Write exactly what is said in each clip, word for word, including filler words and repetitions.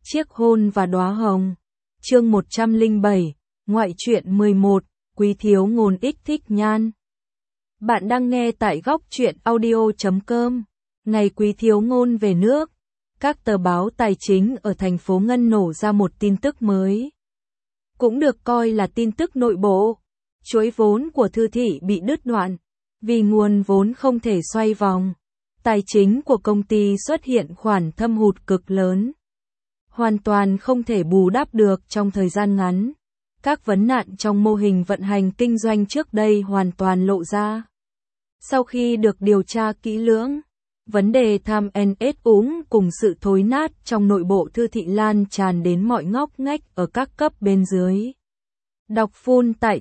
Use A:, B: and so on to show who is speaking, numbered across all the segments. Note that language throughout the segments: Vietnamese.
A: Chiếc hôn và đóa hồng. Chương một trăm lẻ bảy, ngoại truyện mười một, Quý Thiếu Ngôn ích thích nhan. Bạn đang nghe tại góc truyện audio chấm com. Ngày Quý Thiếu Ngôn về nước, các tờ báo tài chính ở thành phố Ngân nổ ra một tin tức mới. Cũng được coi là tin tức nội bộ. Chuỗi vốn của Thư Thị bị đứt đoạn, vì nguồn vốn không thể xoay vòng. Tài chính của công ty xuất hiện khoản thâm hụt cực lớn, hoàn toàn không thể bù đắp được trong thời gian ngắn. Các vấn nạn trong mô hình vận hành kinh doanh trước đây hoàn toàn lộ ra. Sau khi được điều tra kỹ lưỡng, vấn đề tham nhũng úng cùng sự thối nát trong nội bộ Thư Thị lan tràn đến mọi ngóc ngách ở các cấp bên dưới. Đọc full tại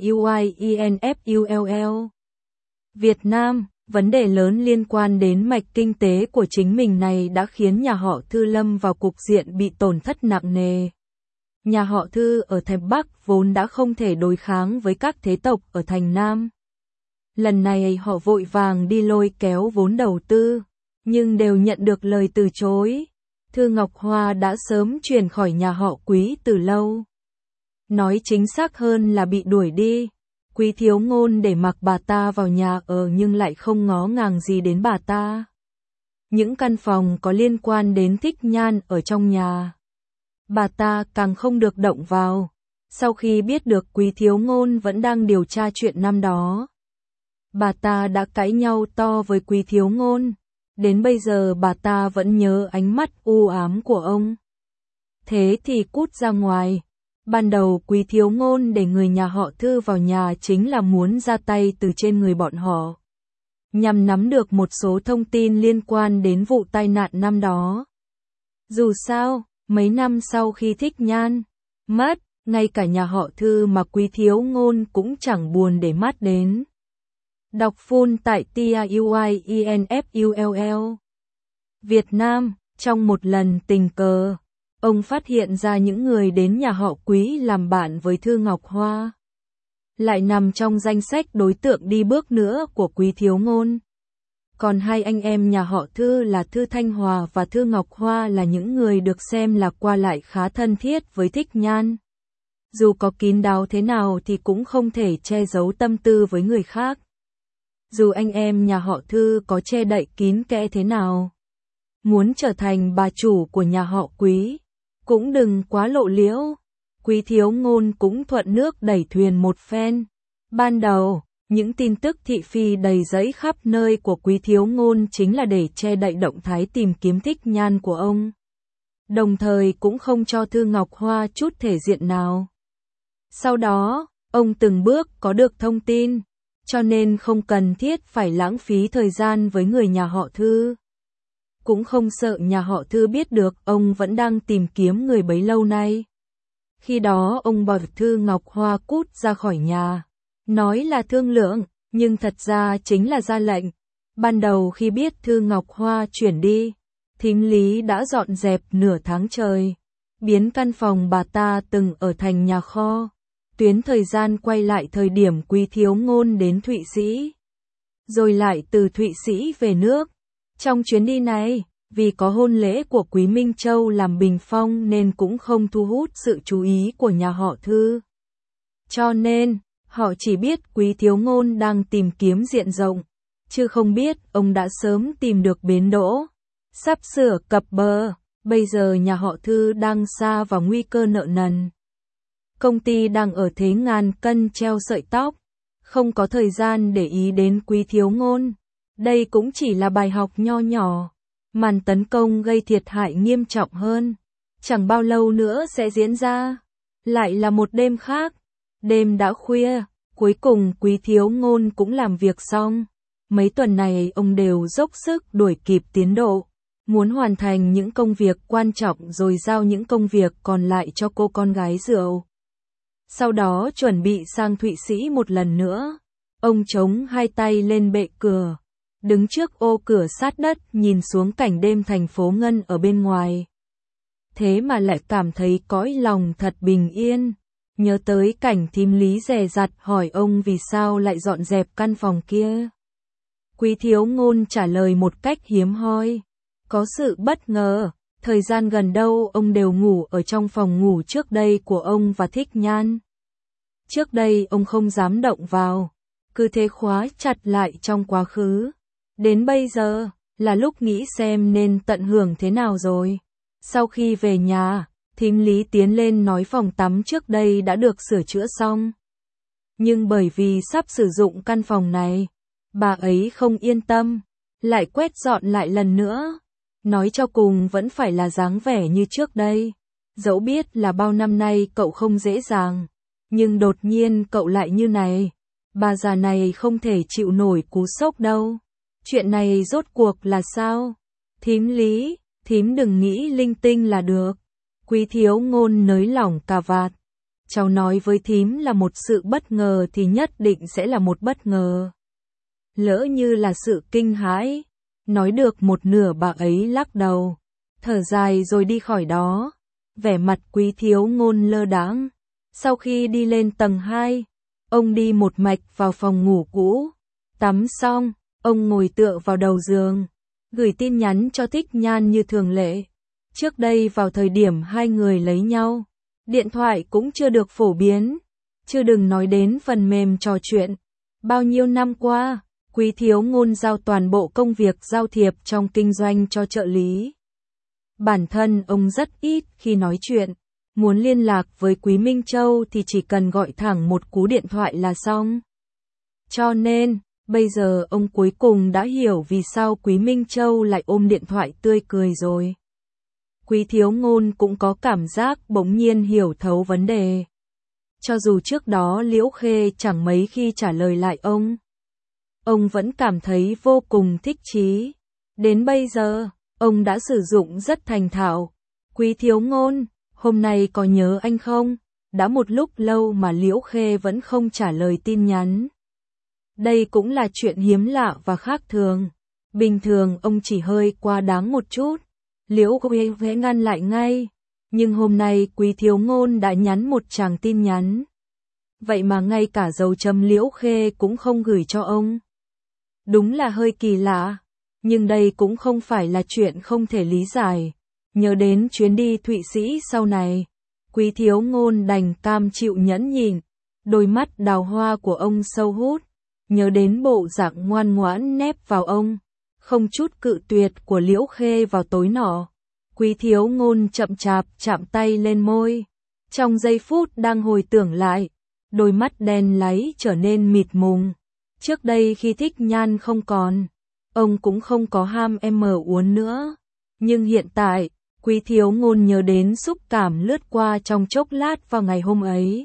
A: TAUIENFULL. Việt Nam, vấn đề lớn liên quan đến mạch kinh tế của chính mình này đã khiến nhà họ Thư lâm vào cục diện bị tổn thất nặng nề. Nhà họ Thư ở thành Bắc vốn đã không thể đối kháng với các thế tộc ở thành Nam. Lần này họ vội vàng đi lôi kéo vốn đầu tư, nhưng đều nhận được lời từ chối. Thư Ngọc Hoa đã sớm chuyển khỏi nhà họ Quý từ lâu. Nói chính xác hơn là bị đuổi đi. Quý Thiếu Ngôn để mặc bà ta vào nhà ở nhưng lại không ngó ngàng gì đến bà ta. Những căn phòng có liên quan đến Thích Nhan ở trong nhà, bà ta càng không được động vào. Sau khi biết được Quý Thiếu Ngôn vẫn đang điều tra chuyện năm đó, bà ta đã cãi nhau to với Quý Thiếu Ngôn. Đến bây giờ bà ta vẫn nhớ ánh mắt u ám của ông. Thế thì cút ra ngoài. Ban đầu Quý Thiếu Ngôn để người nhà họ Thư vào nhà chính là muốn ra tay từ trên người bọn họ, nhằm nắm được một số thông tin liên quan đến vụ tai nạn năm đó. Dù sao, mấy năm sau khi Thích Nhan mất, ngay cả nhà họ Thư mà Quý Thiếu Ngôn cũng chẳng buồn để mắt đến. Đọc full tại TAUIENFULL. Việt Nam, trong một lần tình cờ, ông phát hiện ra những người đến nhà họ Quý làm bạn với Thư Ngọc Hoa lại nằm trong danh sách đối tượng đi bước nữa của Quý Thiếu Ngôn. Còn hai anh em nhà họ Thư là Thư Thanh Hòa và Thư Ngọc Hoa là những người được xem là qua lại khá thân thiết với Thích Nhan. Dù có kín đáo thế nào thì cũng không thể che giấu tâm tư với người khác. Dù anh em nhà họ Thư có che đậy kín kẽ thế nào, muốn trở thành bà chủ của nhà họ Quý, cũng đừng quá lộ liễu. Quý Thiếu Ngôn cũng thuận nước đẩy thuyền một phen. Ban đầu, những tin tức thị phi đầy rẫy khắp nơi của Quý Thiếu Ngôn chính là để che đậy động thái tìm kiếm Thích Nhan của ông, đồng thời cũng không cho Thư Ngọc Hoa chút thể diện nào. Sau đó, ông từng bước có được thông tin, cho nên không cần thiết phải lãng phí thời gian với người nhà họ Thư. Cũng không sợ nhà họ Thư biết được ông vẫn đang tìm kiếm người bấy lâu nay. Khi đó ông bảo Thư Ngọc Hoa cút ra khỏi nhà, nói là thương lượng, nhưng thật ra chính là ra lệnh. Ban đầu khi biết Thư Ngọc Hoa chuyển đi, thím Lý đã dọn dẹp nửa tháng trời, biến căn phòng bà ta từng ở thành nhà kho. Tuyến thời gian quay lại thời điểm Quý Thiếu Ngôn đến Thụy Sĩ, rồi lại từ Thụy Sĩ về nước. Trong chuyến đi này, vì có hôn lễ của Quý Minh Châu làm bình phong nên cũng không thu hút sự chú ý của nhà họ Thư. Cho nên, họ chỉ biết Quý Thiếu Ngôn đang tìm kiếm diện rộng, chứ không biết ông đã sớm tìm được bến đỗ, sắp sửa cập bờ. Bây giờ nhà họ Thư đang sa vào nguy cơ nợ nần. Công ty đang ở thế ngàn cân treo sợi tóc, không có thời gian để ý đến Quý Thiếu Ngôn. Đây cũng chỉ là bài học nho nhỏ. Màn tấn công gây thiệt hại nghiêm trọng hơn, chẳng bao lâu nữa sẽ diễn ra. Lại là một đêm khác. Đêm đã khuya, cuối cùng Quý Thiếu Ngôn cũng làm việc xong. Mấy tuần này ông đều dốc sức đuổi kịp tiến độ, muốn hoàn thành những công việc quan trọng rồi giao những công việc còn lại cho cô con gái rượu. Sau đó chuẩn bị sang Thụy Sĩ một lần nữa. Ông chống hai tay lên bệ cửa, đứng trước ô cửa sát đất nhìn xuống cảnh đêm thành phố Ngân ở bên ngoài. Thế mà lại cảm thấy cõi lòng thật bình yên. Nhớ tới cảnh thím Lý dè dặt hỏi ông vì sao lại dọn dẹp căn phòng kia. Quý Thiếu Ngôn trả lời một cách hiếm hoi. Có sự bất ngờ, Thời gian gần đâu ông đều ngủ ở trong phòng ngủ trước đây của ông và Thích Nhan. Trước đây ông không dám động vào, cứ thế khóa chặt lại trong quá khứ. Đến bây giờ, là lúc nghĩ xem nên tận hưởng thế nào rồi. Sau khi về nhà, thím Lý tiến lên nói phòng tắm trước đây đã được sửa chữa xong. Nhưng bởi vì sắp sử dụng căn phòng này, bà ấy không yên tâm, lại quét dọn lại lần nữa. Nói cho cùng vẫn phải là dáng vẻ như trước đây. Dẫu biết là bao năm nay cậu không dễ dàng, nhưng đột nhiên cậu lại như này. Bà già này không thể chịu nổi cú sốc đâu. Chuyện này rốt cuộc là sao? Thím Lý, thím đừng nghĩ linh tinh là được. Quý Thiếu Ngôn nới lỏng cà vạt. Cháu nói với thím là một sự bất ngờ thì nhất định sẽ là một bất ngờ. Lỡ như là sự kinh hãi. Nói được một nửa bà ấy lắc đầu, thở dài rồi đi khỏi đó. Vẻ mặt Quý Thiếu Ngôn lơ đãng. Sau khi đi lên tầng hai, ông đi một mạch vào phòng ngủ cũ. Tắm xong, ông ngồi tựa vào đầu giường, gửi tin nhắn cho Thích Nhan như thường lệ. Trước đây vào thời điểm hai người lấy nhau, điện thoại cũng chưa được phổ biến, chưa đừng nói đến phần mềm trò chuyện. Bao nhiêu năm qua, Quý Thiếu Ngôn giao toàn bộ công việc giao thiệp trong kinh doanh cho trợ lý. Bản thân ông rất ít khi nói chuyện, muốn liên lạc với Quý Minh Châu thì chỉ cần gọi thẳng một cú điện thoại là xong. Cho nên, bây giờ ông cuối cùng đã hiểu vì sao Quý Minh Châu lại ôm điện thoại tươi cười rồi. Quý Thiếu Ngôn cũng có cảm giác bỗng nhiên hiểu thấu vấn đề. Cho dù trước đó Liễu Khê chẳng mấy khi trả lời lại ông, ông vẫn cảm thấy vô cùng thích chí. Đến bây giờ, ông đã sử dụng rất thành thạo. Quý Thiếu Ngôn, hôm nay có nhớ anh không? Đã một lúc lâu mà Liễu Khê vẫn không trả lời tin nhắn. Đây cũng là chuyện hiếm lạ và khác thường. Bình thường ông chỉ hơi quá đáng một chút, Liễu Khê sẽ ngăn lại ngay. Nhưng hôm nay Quý Thiếu Ngôn đã nhắn một tràng tin nhắn. Vậy mà ngay cả dấu chấm Liễu Khê cũng không gửi cho ông. Đúng là hơi kỳ lạ, nhưng đây cũng không phải là chuyện không thể lý giải. Nhớ đến chuyến đi Thụy Sĩ sau này, Quý Thiếu Ngôn đành cam chịu nhẫn nhịn, đôi mắt đào hoa của ông sâu hút, nhớ đến bộ dạng ngoan ngoãn nép vào ông, không chút cự tuyệt của Liễu Khê vào tối nọ. Quý Thiếu Ngôn chậm chạp chạm tay lên môi, trong giây phút đang hồi tưởng lại, đôi mắt đen láy trở nên mịt mùng. Trước đây khi Thích Nhan không còn, ông cũng không có ham em mở uốn nữa. Nhưng hiện tại, Quý Thiếu Ngôn nhớ đến xúc cảm lướt qua trong chốc lát vào ngày hôm ấy.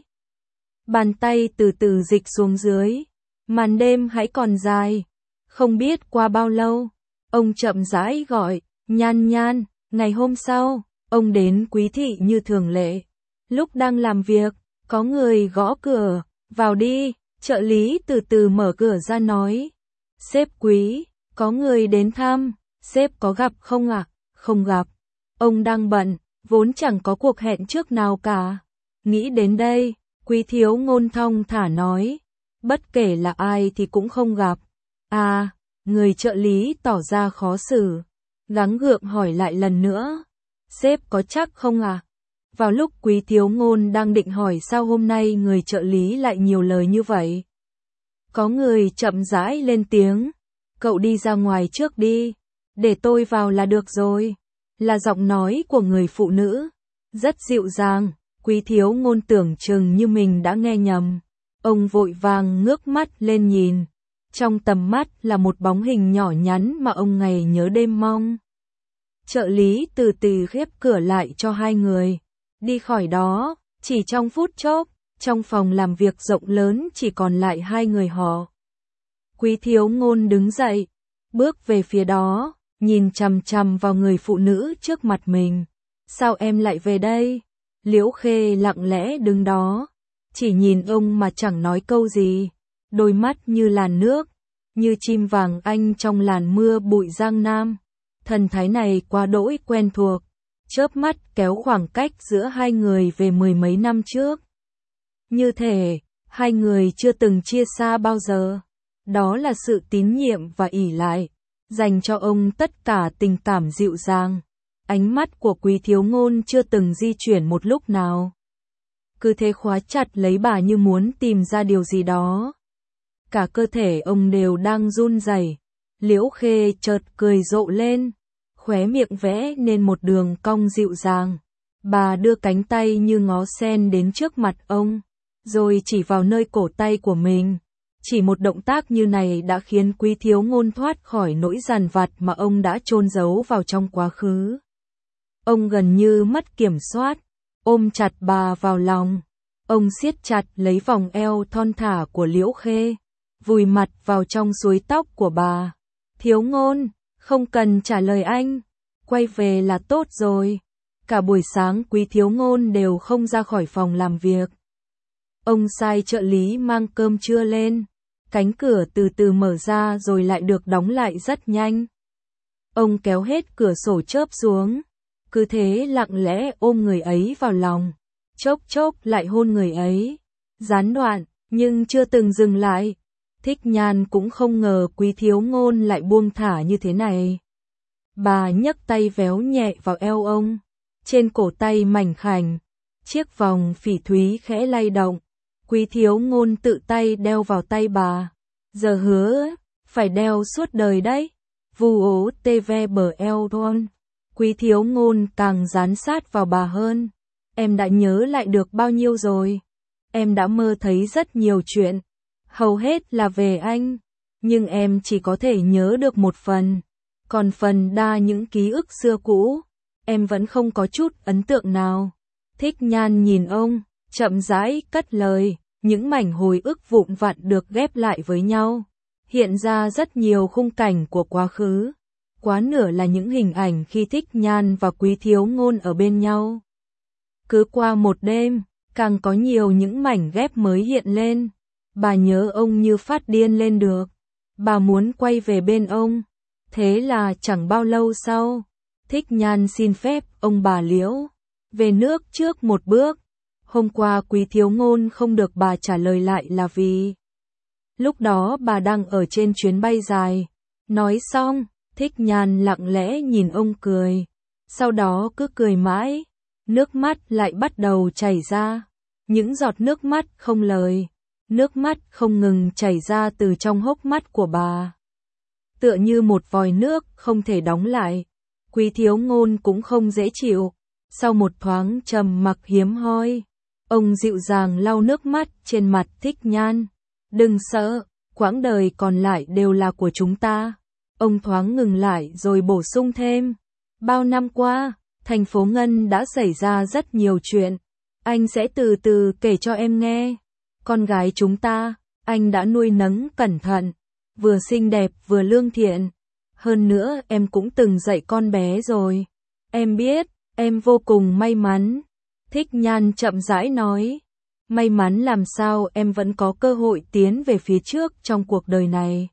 A: Bàn tay từ từ dịch xuống dưới, màn đêm hãy còn dài. Không biết qua bao lâu, ông chậm rãi gọi, Nhan Nhan. Ngày hôm sau, ông đến Quý thị như thường lệ. Lúc đang làm việc, có người gõ cửa, vào đi. Trợ lý từ từ mở cửa ra nói, sếp Quý, có người đến thăm, sếp có gặp không ạ? À? Không gặp, ông đang bận, vốn chẳng có cuộc hẹn trước nào cả. Nghĩ đến đây, Quý Thiếu Ngôn thong thả nói, bất kể là ai thì cũng không gặp. À, người trợ lý tỏ ra khó xử, gắng gượng hỏi lại lần nữa, sếp có chắc không à? Vào lúc Quý Thiếu Ngôn đang định hỏi sao hôm nay người trợ lý lại nhiều lời như vậy, có người chậm rãi lên tiếng, cậu đi ra ngoài trước đi, để tôi vào là được rồi. Là giọng nói của người phụ nữ, rất dịu dàng. Quý Thiếu Ngôn tưởng chừng như mình đã nghe nhầm. Ông vội vàng ngước mắt lên nhìn, trong tầm mắt là một bóng hình nhỏ nhắn mà ông ngày nhớ đêm mong. Trợ lý từ từ khép cửa lại cho hai người, đi khỏi đó. Chỉ trong phút chốc, trong phòng làm việc rộng lớn chỉ còn lại hai người họ. Quý Thiếu Ngôn đứng dậy, bước về phía đó, nhìn chằm chằm vào người phụ nữ trước mặt mình. Sao em lại về đây? Liễu Khê lặng lẽ đứng đó, chỉ nhìn ông mà chẳng nói câu gì, đôi mắt như làn nước, như chim vàng anh trong làn mưa bụi Giang Nam. Thần thái này quá đỗi quen thuộc, chớp mắt kéo khoảng cách giữa hai người về mười mấy năm trước. Như thể, hai người chưa từng chia xa bao giờ. Đó là sự tín nhiệm và ỷ lại, dành cho ông tất cả tình cảm dịu dàng, Ánh mắt của Quý Thiếu Ngôn chưa từng di chuyển một lúc nào. Cứ thế khóa chặt lấy bà như muốn tìm ra điều gì đó. Cả cơ thể ông đều đang run rẩy. Liễu Khê chợt cười rộ lên, khóe miệng vẽ nên một đường cong dịu dàng. Bà đưa cánh tay như ngó sen đến trước mặt ông, rồi chỉ vào nơi cổ tay của mình. Chỉ một động tác như này đã khiến Quý Thiếu Ngôn thoát khỏi nỗi dằn vặt mà ông đã chôn giấu vào trong quá khứ. Ông gần như mất kiểm soát, ôm chặt bà vào lòng. Ông siết chặt lấy vòng eo thon thả của Liễu Khê, vùi mặt vào trong suối tóc của bà. Thiếu Ngôn, không cần trả lời anh, quay về là tốt rồi. Cả buổi sáng Quý Thiếu Ngôn đều không ra khỏi phòng làm việc. Ông sai trợ lý mang cơm trưa lên, cánh cửa từ từ mở ra rồi lại được đóng lại rất nhanh. Ông kéo hết cửa sổ chớp xuống, cứ thế lặng lẽ ôm người ấy vào lòng, chốc chốc lại hôn người ấy, gián đoạn, nhưng chưa từng dừng lại. Thích Nhan cũng không ngờ Quý Thiếu Ngôn lại buông thả như thế này. Bà nhấc tay véo nhẹ vào eo ông, trên cổ tay mảnh khảnh, chiếc vòng phỉ thúy khẽ lay động. Quý Thiếu Ngôn tự tay đeo vào tay bà. Giờ hứa, phải đeo suốt đời đấy. Vu ố tê ve bờ eo thon. Quý Thiếu Ngôn càng dán sát vào bà hơn. Em đã nhớ lại được bao nhiêu rồi? Em đã mơ thấy rất nhiều chuyện, hầu hết là về anh, nhưng em chỉ có thể nhớ được một phần. Còn phần đa những ký ức xưa cũ, em vẫn không có chút ấn tượng nào. Thích Nhan nhìn ông, chậm rãi cất lời, những mảnh hồi ức vụn vặt được ghép lại với nhau, hiện ra rất nhiều khung cảnh của quá khứ. Quá nửa là những hình ảnh khi Thích Nhan và Quý Thiếu Ngôn ở bên nhau. Cứ qua một đêm, càng có nhiều những mảnh ghép mới hiện lên. Bà nhớ ông như phát điên lên được. Bà muốn quay về bên ông. Thế là chẳng bao lâu sau, Thích Nhan xin phép ông bà Liễu về nước trước một bước. Hôm qua Quý Thiếu Ngôn không được bà trả lời lại là vì lúc đó bà đang ở trên chuyến bay dài. Nói xong, Thích Nhan lặng lẽ nhìn ông cười, sau đó cứ cười mãi, nước mắt lại bắt đầu chảy ra. Những giọt nước mắt không lời, nước mắt không ngừng chảy ra từ trong hốc mắt của bà, tựa như một vòi nước không thể đóng lại. Quý Thiếu Ngôn cũng không dễ chịu. Sau một thoáng trầm mặc hiếm hoi, ông dịu dàng lau nước mắt trên mặt Thích Nhan. Đừng sợ, quãng đời còn lại đều là của chúng ta. Ông thoáng ngừng lại rồi bổ sung thêm. Bao năm qua, thành phố Ngân đã xảy ra rất nhiều chuyện. Anh sẽ từ từ kể cho em nghe. Con gái chúng ta, anh đã nuôi nấng cẩn thận, vừa xinh đẹp vừa lương thiện. Hơn nữa em cũng từng dạy con bé rồi. Em biết, em vô cùng may mắn. Thích Nhan chậm rãi nói. May mắn làm sao em vẫn có cơ hội tiến về phía trước trong cuộc đời này.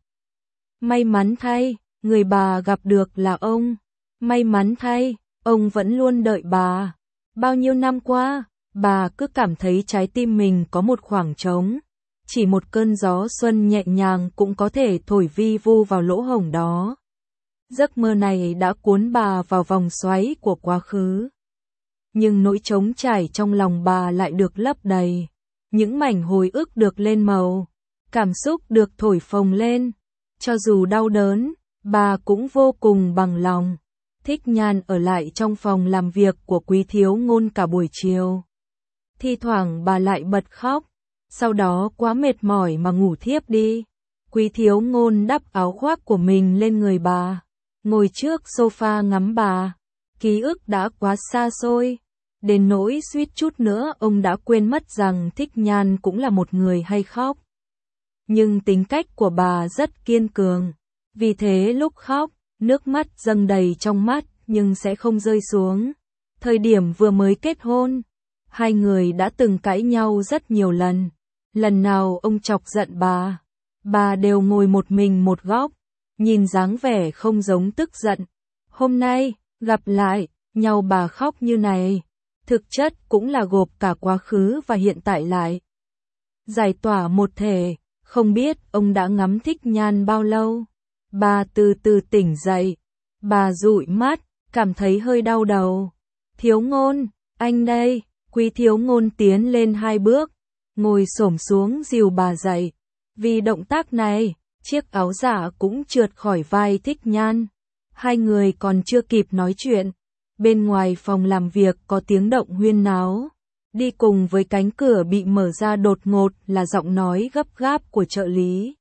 A: May mắn thay, người bà gặp được là ông. May mắn thay, ông vẫn luôn đợi bà. Bao nhiêu năm qua, bà cứ cảm thấy trái tim mình có một khoảng trống. Chỉ một cơn gió xuân nhẹ nhàng cũng có thể thổi vi vu vào lỗ hổng đó. Giấc mơ này đã cuốn bà vào vòng xoáy của quá khứ. Nhưng nỗi trống trải trong lòng bà lại được lấp đầy. Những mảnh hồi ức được lên màu, cảm xúc được thổi phồng lên. Cho dù đau đớn, bà cũng vô cùng bằng lòng. Thích Nhan ở lại trong phòng làm việc của Quý Thiếu Ngôn cả buổi chiều. Thi thoảng bà lại bật khóc, sau đó quá mệt mỏi mà ngủ thiếp đi. Quý Thiếu Ngôn đắp áo khoác của mình lên người bà, ngồi trước sofa ngắm bà. Ký ức đã quá xa xôi, đến nỗi suýt chút nữa ông đã quên mất rằng Thích Nhan cũng là một người hay khóc. Nhưng tính cách của bà rất kiên cường, vì thế lúc khóc, nước mắt dâng đầy trong mắt nhưng sẽ không rơi xuống. Thời điểm vừa mới kết hôn, hai người đã từng cãi nhau rất nhiều lần. Lần nào ông chọc giận bà, bà đều ngồi một mình một góc, nhìn dáng vẻ không giống tức giận. Hôm nay, gặp lại nhau bà khóc như này, thực chất cũng là gộp cả quá khứ và hiện tại lại. Giải tỏa một thể, không biết ông đã ngắm Thích Nhan bao lâu. Bà từ từ tỉnh dậy, bà dụi mắt, cảm thấy hơi đau đầu. Thiếu Ngôn, anh đây. Quý Thiếu Ngôn tiến lên hai bước, ngồi xổm xuống dìu bà dậy. Vì động tác này, chiếc áo giả cũng trượt khỏi vai Thích Nhan. Hai người còn chưa kịp nói chuyện, bên ngoài phòng làm việc có tiếng động huyên náo. Đi cùng với cánh cửa bị mở ra đột ngột là giọng nói gấp gáp của trợ lý.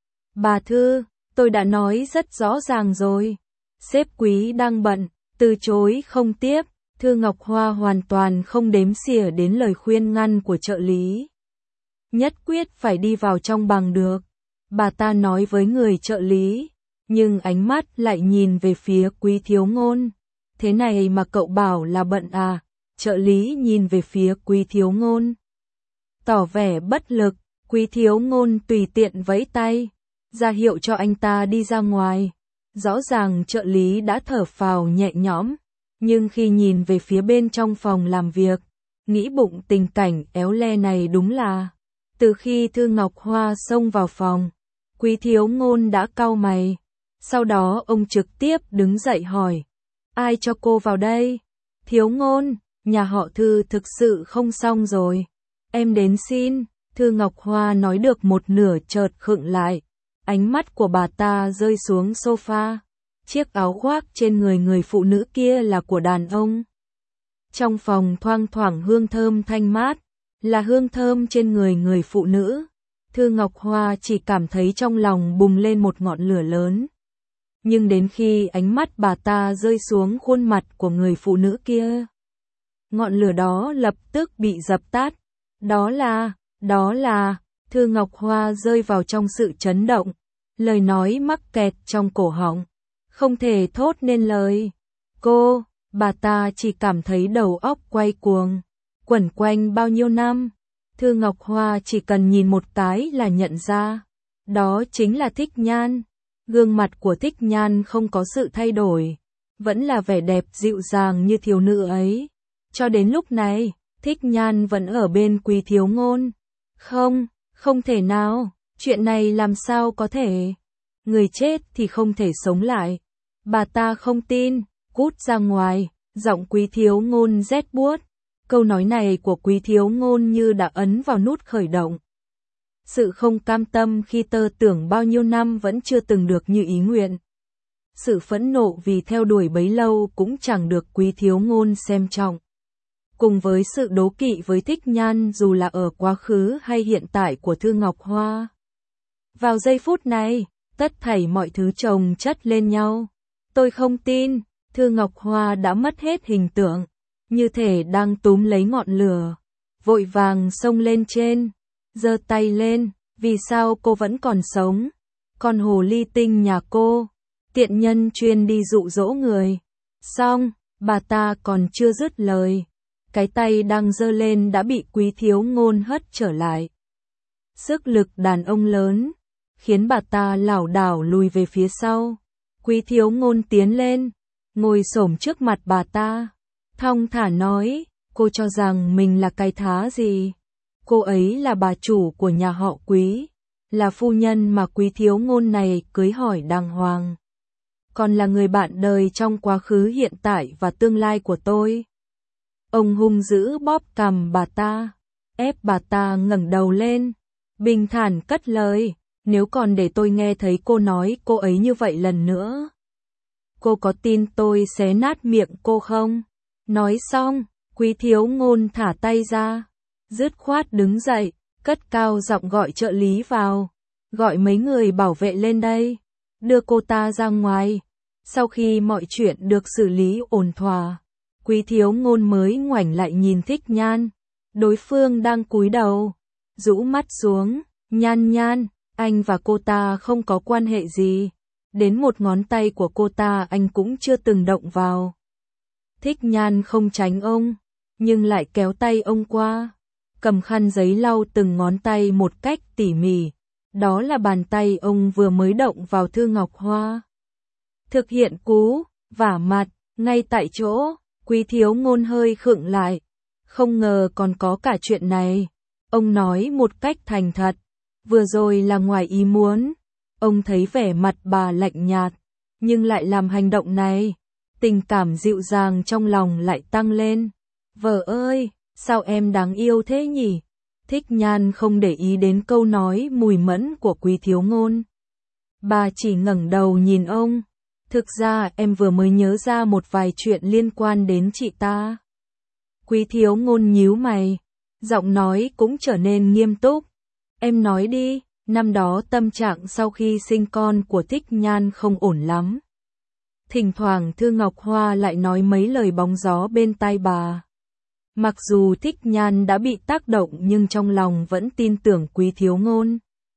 A: Bà Thư, tôi đã nói rất rõ ràng rồi. Sếp Quý đang bận, từ chối không tiếp. Thư Ngọc Hoa hoàn toàn không đếm xỉa đến lời khuyên ngăn của trợ lý. Nhất quyết phải đi vào trong bằng được. Bà ta nói với người trợ lý, nhưng ánh mắt lại nhìn về phía Quý Thiếu Ngôn. Thế này mà cậu bảo là bận à? Trợ lý nhìn về phía Quý Thiếu Ngôn, tỏ vẻ bất lực. Quý Thiếu Ngôn tùy tiện vẫy tay, ra hiệu cho anh ta đi ra ngoài. Rõ ràng trợ lý đã thở phào nhẹ nhõm, nhưng khi nhìn về phía bên trong phòng làm việc, nghĩ bụng tình cảnh éo le này đúng là, từ khi Thư Ngọc Hoa xông vào phòng, Quý Thiếu Ngôn đã cau mày. Sau đó ông trực tiếp đứng dậy hỏi, ai cho cô vào đây? Thiếu Ngôn, nhà họ Thư thực sự không xong rồi. Em đến xin. Thư Ngọc Hoa nói được một nửa chợt khựng lại. Ánh mắt của bà ta rơi xuống sofa. Chiếc áo khoác trên người người phụ nữ kia là của đàn ông. Trong phòng thoang thoảng hương thơm thanh mát, là hương thơm trên người người phụ nữ. Thư Ngọc Hoa chỉ cảm thấy trong lòng bùng lên một ngọn lửa lớn. Nhưng đến khi ánh mắt bà ta rơi xuống khuôn mặt của người phụ nữ kia, ngọn lửa đó lập tức bị dập tắt. Đó là, đó là, Thư Ngọc Hoa rơi vào trong sự chấn động, lời nói mắc kẹt trong cổ họng, không thể thốt nên lời. Cô, bà ta chỉ cảm thấy đầu óc quay cuồng, quẩn quanh bao nhiêu năm. Thư Ngọc Hoa chỉ cần nhìn một cái là nhận ra, đó chính là Thích Nhan. Gương mặt của Thích Nhan không có sự thay đổi, vẫn là vẻ đẹp dịu dàng như thiếu nữ ấy. Cho đến lúc này, Thích Nhan vẫn ở bên Quý Thiếu Ngôn. Không, không thể nào, chuyện này làm sao có thể? Người chết thì không thể sống lại. Bà ta không tin, cút ra ngoài. Giọng Quý Thiếu Ngôn rét buốt. Câu nói này của Quý Thiếu Ngôn như đã ấn vào nút khởi động. Sự không cam tâm khi tơ tưởng bao nhiêu năm vẫn chưa từng được như ý nguyện. Sự phẫn nộ vì theo đuổi bấy lâu cũng chẳng được Quý Thiếu Ngôn xem trọng. Cùng với sự đố kỵ với Thích Nhan dù là ở quá khứ hay hiện tại của Thư Ngọc Hoa. Vào giây phút này, tất thảy mọi thứ chồng chất lên nhau. Tôi không tin, Thư Ngọc Hoa đã mất hết hình tượng, như thể đang túm lấy ngọn lửa, vội vàng xông lên trên, giơ tay lên, vì sao cô vẫn còn sống? Con hồ ly tinh nhà cô, tiện nhân chuyên đi dụ dỗ người. Xong, bà ta còn chưa dứt lời, cái tay đang giơ lên đã bị Quý Thiếu Ngôn hất trở lại. Sức lực đàn ông lớn, khiến bà ta lảo đảo lùi về phía sau. Quý Thiếu Ngôn tiến lên, ngồi xổm trước mặt bà ta, thong thả nói, cô cho rằng mình là cái thá gì? Cô ấy là bà chủ của nhà họ Quý, là phu nhân mà Quý Thiếu Ngôn này cưới hỏi đàng hoàng. Còn là người bạn đời trong quá khứ, hiện tại và tương lai của tôi. Ông hung dữ bóp cằm bà ta, ép bà ta ngẩng đầu lên, bình thản cất lời, nếu còn để tôi nghe thấy cô nói cô ấy như vậy lần nữa, cô có tin tôi xé nát miệng cô không? Nói xong, Quý Thiếu Ngôn thả tay ra, dứt khoát đứng dậy, cất cao giọng gọi trợ lý vào, gọi mấy người bảo vệ lên đây, đưa cô ta ra ngoài. Sau khi mọi chuyện được xử lý ổn thỏa, Quý Thiếu Ngôn mới ngoảnh lại nhìn Thích Nhan, đối phương đang cúi đầu, rũ mắt xuống. Nhan Nhan, anh và cô ta không có quan hệ gì, đến một ngón tay của cô ta anh cũng chưa từng động vào. Thích Nhan không tránh ông, nhưng lại kéo tay ông qua, cầm khăn giấy lau từng ngón tay một cách tỉ mỉ. Đó là bàn tay ông vừa mới động vào Thư Ngọc Hoa. Thực hiện cú vả mặt ngay tại chỗ. Quý Thiếu Ngôn hơi khựng lại, không ngờ còn có cả chuyện này. Ông nói một cách thành thật, vừa rồi là ngoài ý muốn. Ông thấy vẻ mặt bà lạnh nhạt, nhưng lại làm hành động này, tình cảm dịu dàng trong lòng lại tăng lên. Vợ ơi, sao em đáng yêu thế nhỉ? Thích Nhan không để ý đến câu nói mùi mẫn của Quý Thiếu Ngôn. Bà chỉ ngẩng đầu nhìn ông. Thực ra em vừa mới nhớ ra một vài chuyện liên quan đến chị ta. Quý Thiếu Ngôn nhíu mày, giọng nói cũng trở nên nghiêm túc. Em nói đi, năm đó tâm trạng sau khi sinh con của Thích Nhan không ổn lắm. Thỉnh thoảng Thư Ngọc Hoa lại nói mấy lời bóng gió bên tai bà. Mặc dù Thích Nhan đã bị tác động nhưng trong lòng vẫn tin tưởng Quý Thiếu Ngôn.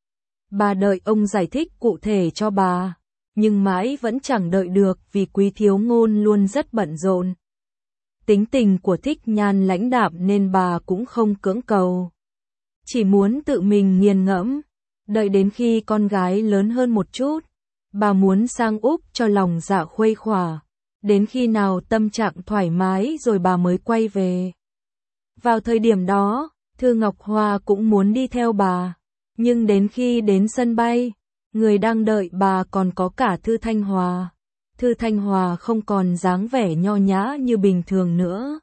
A: Bà đợi ông giải thích cụ thể cho bà, nhưng mãi vẫn chẳng đợi được vì Quý Thiếu Ngôn luôn rất bận rộn. Tính tình của Thích Nhan lãnh đạm nên bà cũng không cưỡng cầu. Chỉ muốn tự mình nghiền ngẫm, đợi đến khi con gái lớn hơn một chút, bà muốn sang Úc cho lòng dạ khuây khỏa, đến khi nào tâm trạng thoải mái rồi bà mới quay về. Vào thời điểm đó, Thư Ngọc Hoa cũng muốn đi theo bà, nhưng đến khi đến sân bay, người đang đợi bà còn có cả Thư Thanh Hòa. Thư Thanh Hòa không còn dáng vẻ nho nhã như bình thường nữa.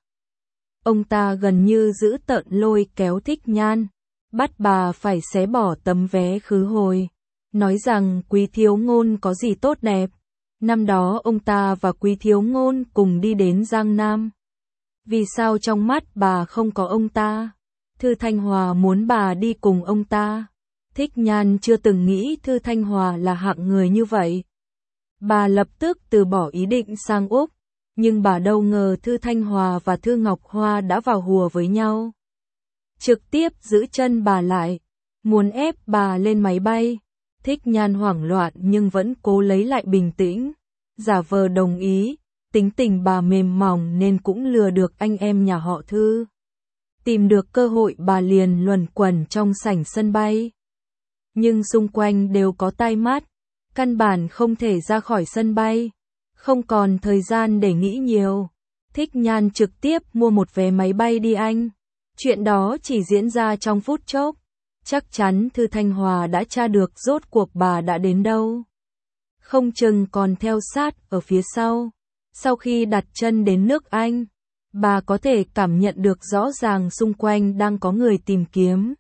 A: Ông ta gần như giữ tợn lôi kéo Thích Nhan, bắt bà phải xé bỏ tấm vé khứ hồi, nói rằng Quý Thiếu Ngôn có gì tốt đẹp. Năm đó ông ta và Quý Thiếu Ngôn cùng đi đến Giang Nam. Vì sao trong mắt bà không có ông ta? Thư Thanh Hòa muốn bà đi cùng ông ta. Thích Nhan chưa từng nghĩ Thư Thanh Hòa là hạng người như vậy. Bà lập tức từ bỏ ý định sang Úc, nhưng bà đâu ngờ Thư Thanh Hòa và Thư Ngọc Hoa đã vào hùa với nhau. Trực tiếp giữ chân bà lại, muốn ép bà lên máy bay. Thích Nhan hoảng loạn nhưng vẫn cố lấy lại bình tĩnh, giả vờ đồng ý. Tính tình bà mềm mỏng nên cũng lừa được anh em nhà họ Thư. Tìm được cơ hội bà liền luẩn quẩn trong sảnh sân bay. Nhưng xung quanh đều có tai mắt, căn bản không thể ra khỏi sân bay, không còn thời gian để nghĩ nhiều. Thích Nhan trực tiếp mua một vé máy bay đi Anh. Chuyện đó chỉ diễn ra trong phút chốc. Chắc chắn Thư Thanh Hòa đã tra được rốt cuộc bà đã đến đâu. Không chừng còn theo sát ở phía sau. Sau khi đặt chân đến nước Anh, bà có thể cảm nhận được rõ ràng xung quanh đang có người tìm kiếm.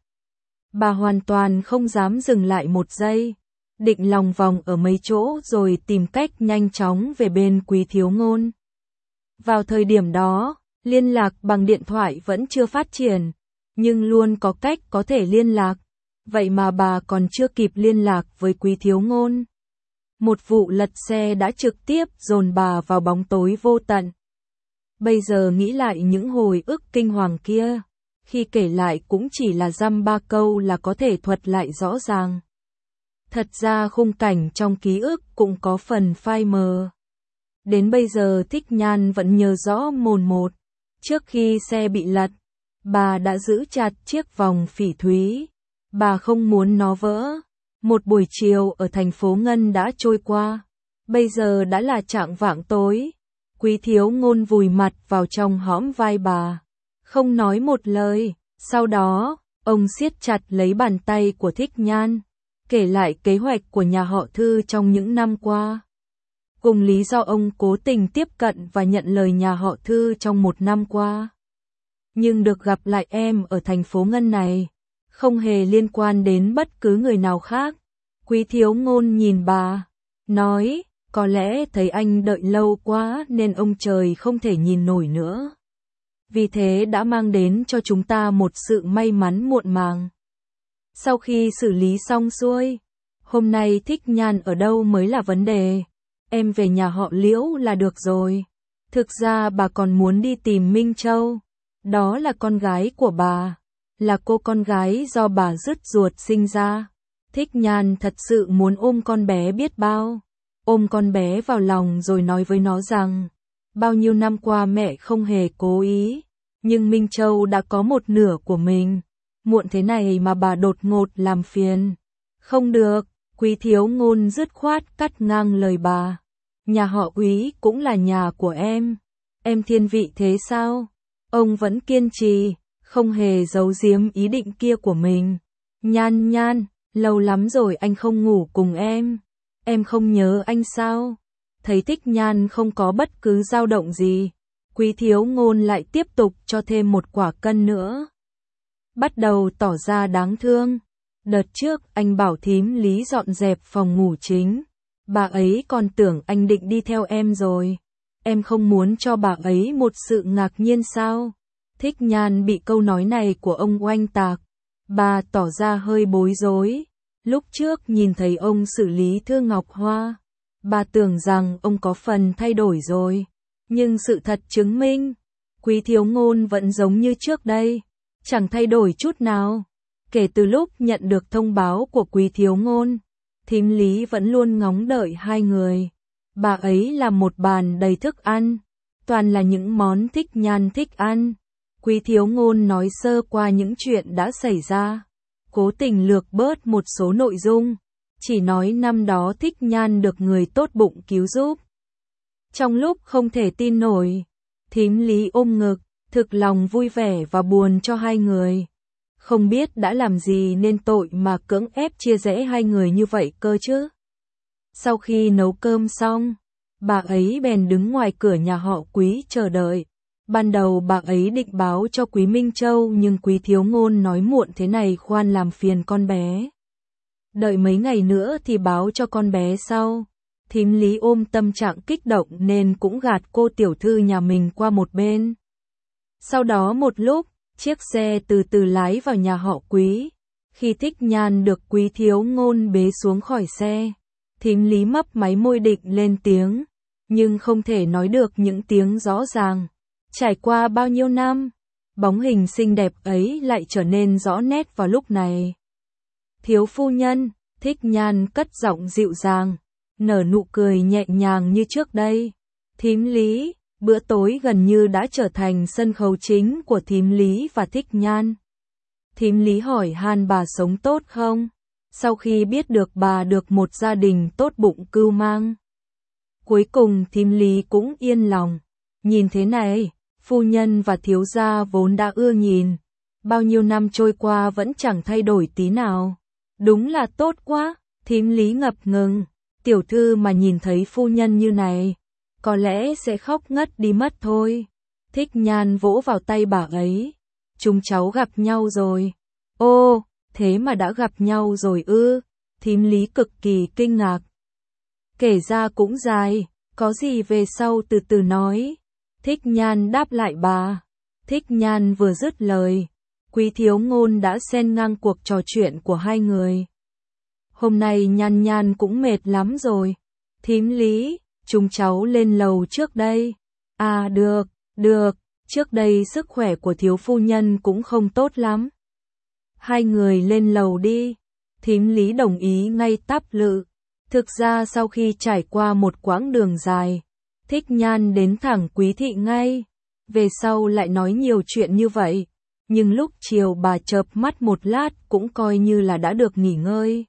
A: Bà hoàn toàn không dám dừng lại một giây, định lòng vòng ở mấy chỗ rồi tìm cách nhanh chóng về bên Quý Thiếu Ngôn. Vào thời điểm đó, liên lạc bằng điện thoại vẫn chưa phát triển, nhưng luôn có cách có thể liên lạc, vậy mà bà còn chưa kịp liên lạc với Quý Thiếu Ngôn. Một vụ lật xe đã trực tiếp dồn bà vào bóng tối vô tận. Bây giờ nghĩ lại những hồi ức kinh hoàng kia, khi kể lại cũng chỉ là dăm ba câu là có thể thuật lại rõ ràng. Thật ra khung cảnh trong ký ức cũng có phần phai mờ. Đến bây giờ Thích Nhan vẫn nhớ rõ mồn một. Trước khi xe bị lật, bà đã giữ chặt chiếc vòng phỉ thúy. Bà không muốn nó vỡ. Một buổi chiều ở thành phố Ngân đã trôi qua. Bây giờ đã là chạng vạng tối. Quý Thiếu Ngôn vùi mặt vào trong hõm vai bà, không nói một lời. Sau đó, ông siết chặt lấy bàn tay của Thích Nhan, kể lại kế hoạch của nhà họ Thư trong những năm qua. Cùng lý do ông cố tình tiếp cận và nhận lời nhà họ Thư trong một năm qua. Nhưng được gặp lại em ở thành phố Ngân này, không hề liên quan đến bất cứ người nào khác. Quý Thiếu Ngôn nhìn bà, nói, có lẽ thấy anh đợi lâu quá nên ông trời không thể nhìn nổi nữa. Vì thế đã mang đến cho chúng ta một sự may mắn muộn màng. Sau khi xử lý xong xuôi, hôm nay Thích Nhan ở đâu mới là vấn đề. Em về nhà họ Liễu là được rồi. Thực ra bà còn muốn đi tìm Minh Châu. Đó là con gái của bà, là cô con gái do bà dứt ruột sinh ra. Thích Nhan thật sự muốn ôm con bé biết bao. Ôm con bé vào lòng rồi nói với nó rằng, bao nhiêu năm qua mẹ không hề cố ý, nhưng Minh Châu đã có một nửa của mình. Muộn thế này mà bà đột ngột làm phiền. Không được, Quý Thiếu Ngôn dứt khoát cắt ngang lời bà. Nhà họ Quý cũng là nhà của em. Em thiên vị thế sao? Ông vẫn kiên trì, không hề giấu giếm ý định kia của mình. Nhan Nhan, lâu lắm rồi anh không ngủ cùng em. Em không nhớ anh sao? thấy Thích Nhan không có bất cứ dao động gì, Quý Thiếu Ngôn lại tiếp tục cho thêm một quả cân nữa. Bắt đầu tỏ ra đáng thương. Đợt trước anh bảo thím Lý dọn dẹp phòng ngủ chính, bà ấy còn tưởng anh định đi theo em rồi. Em không muốn cho bà ấy một sự ngạc nhiên sao? Thích Nhan bị câu nói này của ông oanh tạc. Bà tỏ ra hơi bối rối. Lúc trước nhìn thấy ông xử lý Thư Ngọc Hoa, bà tưởng rằng ông có phần thay đổi rồi. Nhưng sự thật chứng minh, Quý Thiếu Ngôn vẫn giống như trước đây, chẳng thay đổi chút nào. Kể từ lúc nhận được thông báo của Quý Thiếu Ngôn, thím Lý vẫn luôn ngóng đợi hai người. Bà ấy làm một bàn đầy thức ăn, toàn là những món Thích Nhan thích ăn. Quý Thiếu Ngôn nói sơ qua những chuyện đã xảy ra, cố tình lược bớt một số nội dung, chỉ nói năm đó Thích Nhan được người tốt bụng cứu giúp. Trong lúc không thể tin nổi, thím Lý ôm ngực, thực lòng vui vẻ và buồn cho hai người. Không biết đã làm gì nên tội mà cưỡng ép chia rẽ hai người như vậy cơ chứ. Sau khi nấu cơm xong, bà ấy bèn đứng ngoài cửa nhà họ Quý chờ đợi. Ban đầu bà ấy định báo cho Quý Minh Châu nhưng Quý Thiếu Ngôn nói muộn thế này khoan làm phiền con bé. Đợi mấy ngày nữa thì báo cho con bé sau. Thím Lý ôm tâm trạng kích động nên cũng gạt cô tiểu thư nhà mình qua một bên. Sau đó một lúc, chiếc xe từ từ lái vào nhà họ Quý. Khi Thích Nhan được Quý Thiếu Ngôn bế xuống khỏi xe, thím Lý mấp máy môi định lên tiếng, nhưng không thể nói được những tiếng rõ ràng. Trải qua bao nhiêu năm, bóng hình xinh đẹp ấy lại trở nên rõ nét vào lúc này. Thiếu phu nhân, Thích Nhan cất giọng dịu dàng, nở nụ cười nhẹ nhàng như trước đây. Thím Lý, bữa tối gần như đã trở thành sân khấu chính của thím Lý và Thích Nhan. Thím Lý hỏi han bà sống tốt không, sau khi biết được bà được một gia đình tốt bụng cưu mang. Cuối cùng thím Lý cũng yên lòng. Nhìn thế này, phu nhân và thiếu gia vốn đã ưa nhìn, bao nhiêu năm trôi qua vẫn chẳng thay đổi tí nào. Đúng là tốt quá, thím Lý ngập ngừng, tiểu thư mà nhìn thấy phu nhân như này, có lẽ sẽ khóc ngất đi mất thôi. Thích Nhan vỗ vào tay bà ấy, chúng cháu gặp nhau rồi. Ô, thế mà đã gặp nhau rồi ư? Thím Lý cực kỳ kinh ngạc. Kể ra cũng dài, có gì về sau từ từ nói. Thích Nhan đáp lại bà. Thích Nhan vừa dứt lời, Quý Thiếu Ngôn đã xen ngang cuộc trò chuyện của hai người. Hôm nay Nhan Nhan cũng mệt lắm rồi. Thím Lý, chúng cháu lên lầu trước đây. À được, được, trước đây sức khỏe của thiếu phu nhân cũng không tốt lắm. Hai người lên lầu đi. Thím Lý đồng ý ngay tắp lự. Thực ra sau khi trải qua một quãng đường dài, Thích Nhan đến thẳng Quý thị ngay. Về sau lại nói nhiều chuyện như vậy, nhưng lúc chiều bà chợp mắt một lát cũng coi như là đã được nghỉ ngơi.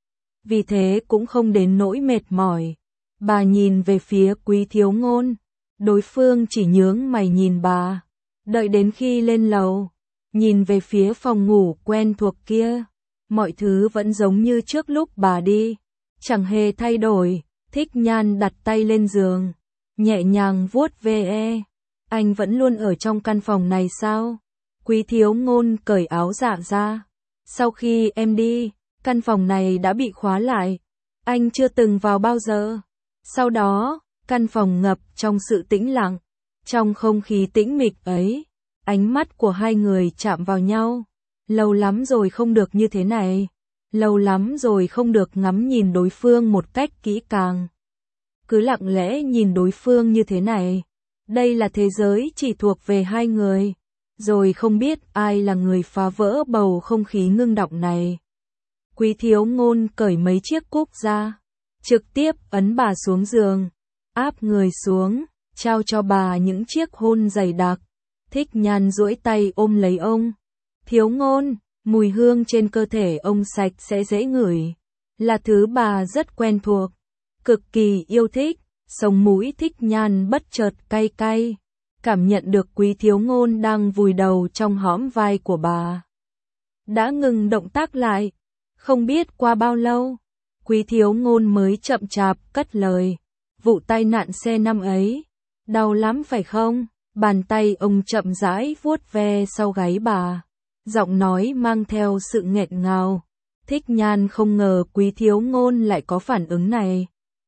A: Vì thế cũng không đến nỗi mệt mỏi. Bà nhìn về phía Quý Thiếu Ngôn, đối phương chỉ nhướng mày nhìn bà. Đợi đến khi lên lầu, nhìn về phía phòng ngủ quen thuộc kia, mọi thứ vẫn giống như trước lúc bà đi, chẳng hề thay đổi. Thích Nhan đặt tay lên giường, nhẹ nhàng vuốt ve. Anh vẫn luôn ở trong căn phòng này sao? Quý Thiếu Ngôn cởi áo dạ ra. Sau khi em đi, căn phòng này đã bị khóa lại. Anh chưa từng vào bao giờ. Sau đó, căn phòng ngập trong sự tĩnh lặng. Trong không khí tĩnh mịch ấy, ánh mắt của hai người chạm vào nhau. Lâu lắm rồi không được như thế này. Lâu lắm rồi không được ngắm nhìn đối phương một cách kỹ càng. Cứ lặng lẽ nhìn đối phương như thế này. Đây là thế giới chỉ thuộc về hai người. Rồi không biết ai là người phá vỡ bầu không khí ngưng đọng này. Quý Thiếu Ngôn cởi mấy chiếc cúc ra, trực tiếp ấn bà xuống giường, áp người xuống, trao cho bà những chiếc hôn dày đặc. Thích Nhan duỗi tay ôm lấy ông. Thiếu Ngôn, mùi hương trên cơ thể ông sạch sẽ dễ ngửi, là thứ bà rất quen thuộc, cực kỳ yêu thích. Sống mũi Thích Nhan bất chợt cay cay, cảm nhận được Quý Thiếu Ngôn đang vùi đầu trong hõm vai của bà. Đã ngừng động tác lại. Không biết qua bao lâu, Quý Thiếu Ngôn mới chậm chạp cất lời. vụ tai nạn xe năm ấy, đau lắm phải không? Bàn tay ông chậm rãi vuốt ve sau gáy bà, giọng nói mang theo sự nghẹn ngào. Thích Nhan không ngờ Quý Thiếu Ngôn lại có phản ứng này.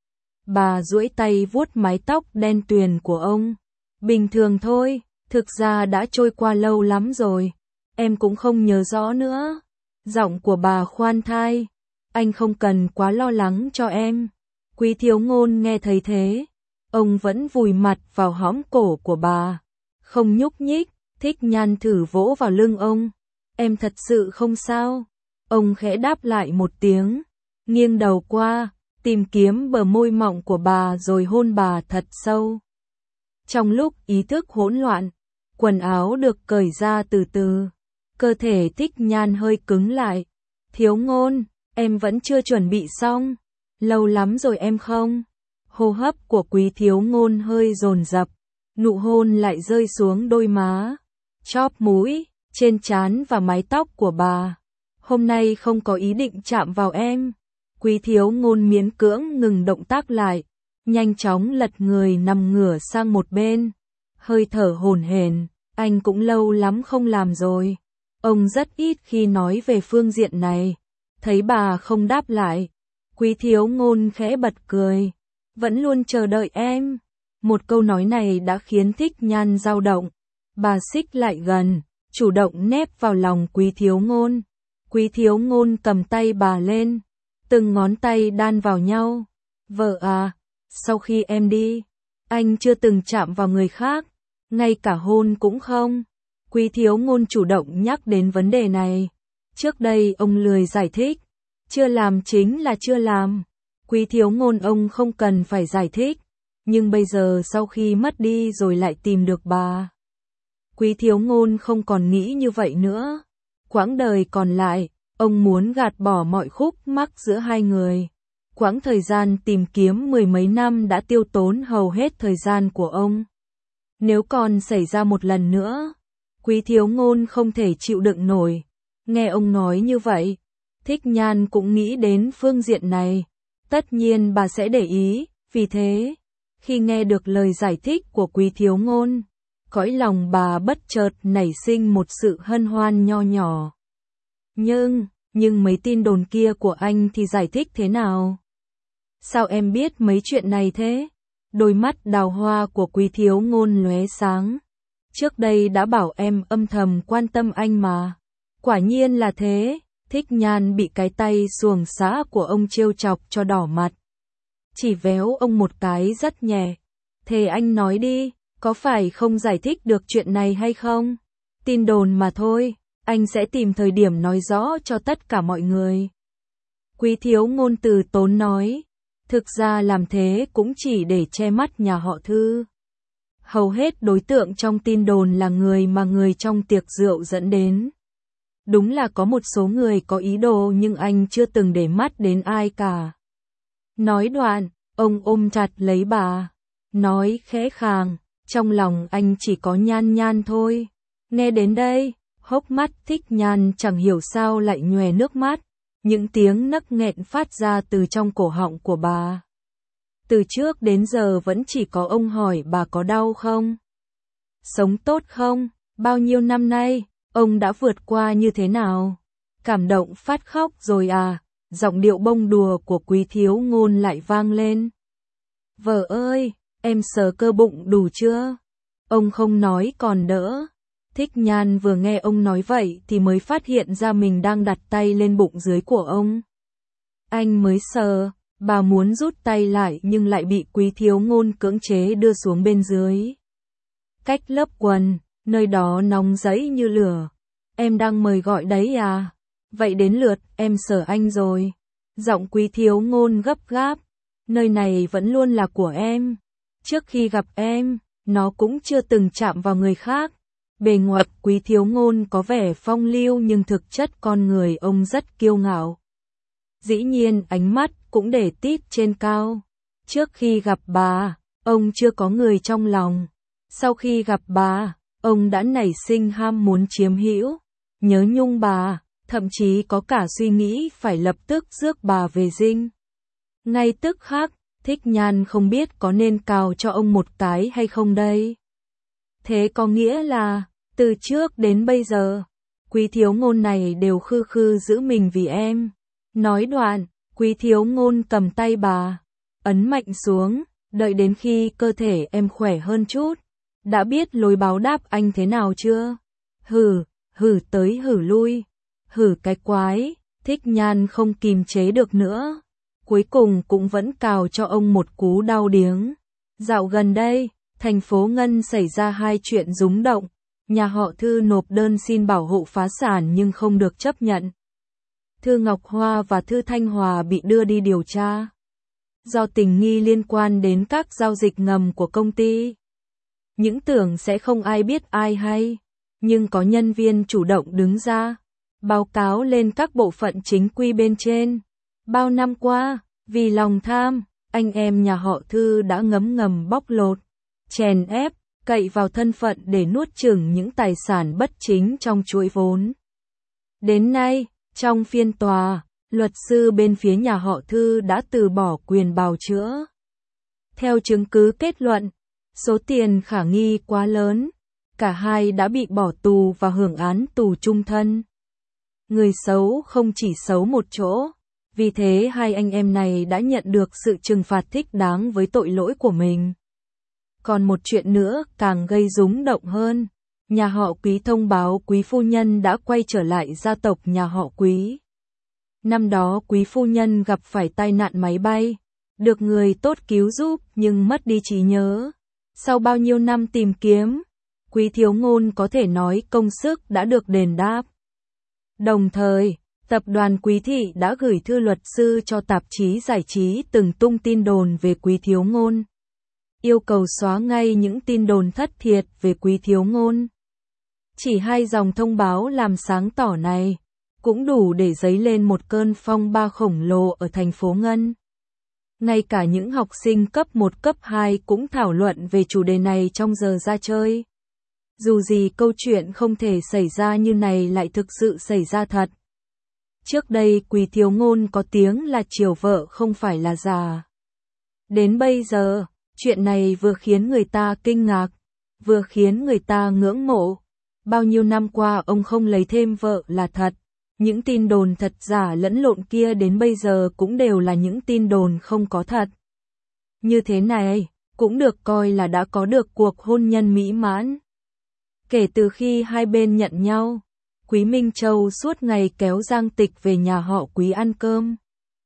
A: Bà duỗi tay vuốt mái tóc đen tuyền của ông. Bình thường thôi, thực ra đã trôi qua lâu lắm rồi, em cũng không nhớ rõ nữa. Giọng của bà khoan thai, anh không cần quá lo lắng cho em. Quý Thiếu Ngôn nghe thấy thế, ông vẫn vùi mặt vào hõm cổ của bà, không nhúc nhích. Thích Nhan thử vỗ vào lưng ông. Em thật sự không sao. Ông khẽ đáp lại một tiếng, nghiêng đầu qua, tìm kiếm bờ môi mọng của bà rồi hôn bà thật sâu. Trong lúc ý thức hỗn loạn, quần áo được cởi ra từ từ, cơ thể Thích Nhan hơi cứng lại. Thiếu Ngôn, em vẫn chưa chuẩn bị xong, lâu lắm rồi em không? Hô hấp của Quý Thiếu Ngôn hơi dồn dập, nụ hôn lại rơi xuống đôi má, chóp mũi, trên trán và mái tóc của bà. Hôm nay không có ý định chạm vào em. Quý Thiếu Ngôn miễn cưỡng ngừng động tác lại, nhanh chóng lật người nằm ngửa sang một bên, hơi thở hổn hển. Anh cũng lâu lắm không làm rồi. Ông rất ít khi nói về phương diện này. Thấy bà không đáp lại, Quý Thiếu Ngôn khẽ bật cười. Vẫn luôn chờ đợi em. Một câu nói này đã khiến Thích Nhan dao động. Bà xích lại gần, chủ động nép vào lòng Quý Thiếu Ngôn. Quý Thiếu Ngôn cầm tay bà lên, từng ngón tay đan vào nhau. Vợ à, sau khi em đi, anh chưa từng chạm vào người khác, ngay cả hôn cũng không. Quý Thiếu Ngôn chủ động nhắc đến vấn đề này. Trước đây ông lười giải thích, chưa làm chính là chưa làm. Quý Thiếu Ngôn ông không cần phải giải thích, nhưng bây giờ sau khi mất đi rồi lại tìm được bà, Quý Thiếu Ngôn không còn nghĩ như vậy nữa. Quãng đời còn lại, ông muốn gạt bỏ mọi khúc mắc giữa hai người. Quãng thời gian tìm kiếm mười mấy năm đã tiêu tốn hầu hết thời gian của ông. Nếu còn xảy ra một lần nữa, Quý Thiếu Ngôn không thể chịu đựng nổi. Nghe ông nói như vậy, Thích Nhan cũng nghĩ đến phương diện này. Tất nhiên bà sẽ để ý, vì thế, khi nghe được lời giải thích của Quý Thiếu Ngôn, cõi lòng bà bất chợt nảy sinh một sự hân hoan nho nhỏ. Nhưng, nhưng mấy tin đồn kia của anh thì giải thích thế nào? Sao em biết mấy chuyện này thế? Đôi mắt đào hoa của Quý Thiếu Ngôn lóe sáng. Trước đây đã bảo em âm thầm quan tâm anh mà. Quả nhiên là thế. Thích Nhan bị cái tay xuồng xã của ông trêu chọc cho đỏ mặt. Chỉ véo ông một cái rất nhẹ. Thế anh nói đi, có phải không giải thích được chuyện này hay không? Tin đồn mà thôi, anh sẽ tìm thời điểm nói rõ cho tất cả mọi người. Quý Thiếu Ngôn từ tốn nói. Thực ra làm thế cũng chỉ để che mắt nhà họ Thư. Hầu hết đối tượng trong tin đồn là người mà người trong tiệc rượu dẫn đến. Đúng là có một số người có ý đồ nhưng anh chưa từng để mắt đến ai cả. Nói đoạn, ông ôm chặt lấy bà, nói khẽ khàng, trong lòng anh chỉ có Nhan Nhan thôi. Nghe đến đây, hốc mắt Thích Nhan chẳng hiểu sao lại nhòe nước mắt, những tiếng nấc nghẹn phát ra từ trong cổ họng của bà. Từ trước đến giờ vẫn chỉ có ông hỏi bà có đau không? Sống tốt không? Bao nhiêu năm nay, ông đã vượt qua như thế nào? Cảm động phát khóc rồi à? Giọng điệu bông đùa của Quý Thiếu Ngôn lại vang lên. Vợ ơi, em sờ cơ bụng đủ chưa? Ông không nói còn đỡ. Thích Nhan vừa nghe ông nói vậy thì mới phát hiện ra mình đang đặt tay lên bụng dưới của ông. Anh mới sờ, bà muốn rút tay lại nhưng lại bị Quý Thiếu Ngôn cưỡng chế đưa xuống bên dưới. Cách lớp quần, nơi đó nóng rẫy như lửa. Em đang mời gọi đấy à? Vậy đến lượt em sờ anh rồi. Giọng Quý Thiếu Ngôn gấp gáp. Nơi này vẫn luôn là của em. Trước khi gặp em, nó cũng chưa từng chạm vào người khác. Bề ngoài Quý Thiếu Ngôn có vẻ phong lưu nhưng thực chất con người ông rất kiêu ngạo. Dĩ nhiên ánh mắt cũng để tít trên cao. Trước khi gặp bà, ông chưa có người trong lòng. Sau khi gặp bà, ông đã nảy sinh ham muốn chiếm hữu, nhớ nhung bà, thậm chí có cả suy nghĩ phải lập tức rước bà về dinh. Ngay tức khắc, Thích Nhan không biết có nên cào cho ông một cái hay không đây. Thế có nghĩa là, từ trước đến bây giờ, Quý Thiếu Ngôn này đều khư khư giữ mình vì em. Nói đoạn, Quý Thiếu Ngôn cầm tay bà, ấn mạnh xuống, đợi đến khi cơ thể em khỏe hơn chút. Đã biết lối báo đáp anh thế nào chưa? Hử, hử tới hử lui, hử cái quái, Thích Nhan không kìm chế được nữa. Cuối cùng cũng vẫn cào cho ông một cú đau điếng. Dạo gần đây, thành phố Ngân xảy ra hai chuyện rúng động. Nhà họ Thư nộp đơn xin bảo hộ phá sản nhưng không được chấp nhận. Thư Ngọc Hoa và Thư Thanh Hòa bị đưa đi điều tra. Do tình nghi liên quan đến các giao dịch ngầm của công ty. Những tưởng sẽ không ai biết ai hay, nhưng có nhân viên chủ động đứng ra, báo cáo lên các bộ phận chính quy bên trên. Bao năm qua, vì lòng tham, anh em nhà họ Thư đã ngấm ngầm bóc lột, chèn ép, cậy vào thân phận để nuốt chửng những tài sản bất chính trong chuỗi vốn. Đến nay, trong phiên tòa, luật sư bên phía nhà họ Thư đã từ bỏ quyền bào chữa. Theo chứng cứ kết luận, số tiền khả nghi quá lớn, cả hai đã bị bỏ tù và hưởng án tù chung thân. Người xấu không chỉ xấu một chỗ, vì thế hai anh em này đã nhận được sự trừng phạt thích đáng với tội lỗi của mình. Còn một chuyện nữa càng gây rúng động hơn, nhà họ Quý thông báo Quý phu nhân đã quay trở lại gia tộc nhà họ Quý. Năm đó Quý phu nhân gặp phải tai nạn máy bay, được người tốt cứu giúp nhưng mất đi trí nhớ. Sau bao nhiêu năm tìm kiếm, Quý Thiếu Ngôn có thể nói công sức đã được đền đáp. Đồng thời, tập đoàn Quý Thị đã gửi thư luật sư cho tạp chí giải trí từng tung tin đồn về Quý Thiếu Ngôn, yêu cầu xóa ngay những tin đồn thất thiệt về Quý Thiếu Ngôn. Chỉ hai dòng thông báo làm sáng tỏ này, cũng đủ để dấy lên một cơn phong ba khổng lồ ở thành phố Ngân. Ngay cả những học sinh cấp một cấp hai cũng thảo luận về chủ đề này trong giờ ra chơi. Dù gì câu chuyện không thể xảy ra như này lại thực sự xảy ra thật. Trước đây Quý Thiếu Ngôn có tiếng là chiều vợ không phải là già. Đến bây giờ, chuyện này vừa khiến người ta kinh ngạc, vừa khiến người ta ngưỡng mộ. Bao nhiêu năm qua ông không lấy thêm vợ là thật. Những tin đồn thật giả lẫn lộn kia đến bây giờ cũng đều là những tin đồn không có thật. Như thế này, cũng được coi là đã có được cuộc hôn nhân mỹ mãn. Kể từ khi hai bên nhận nhau, Quý Minh Châu suốt ngày kéo Giang Tịch về nhà họ Quý ăn cơm.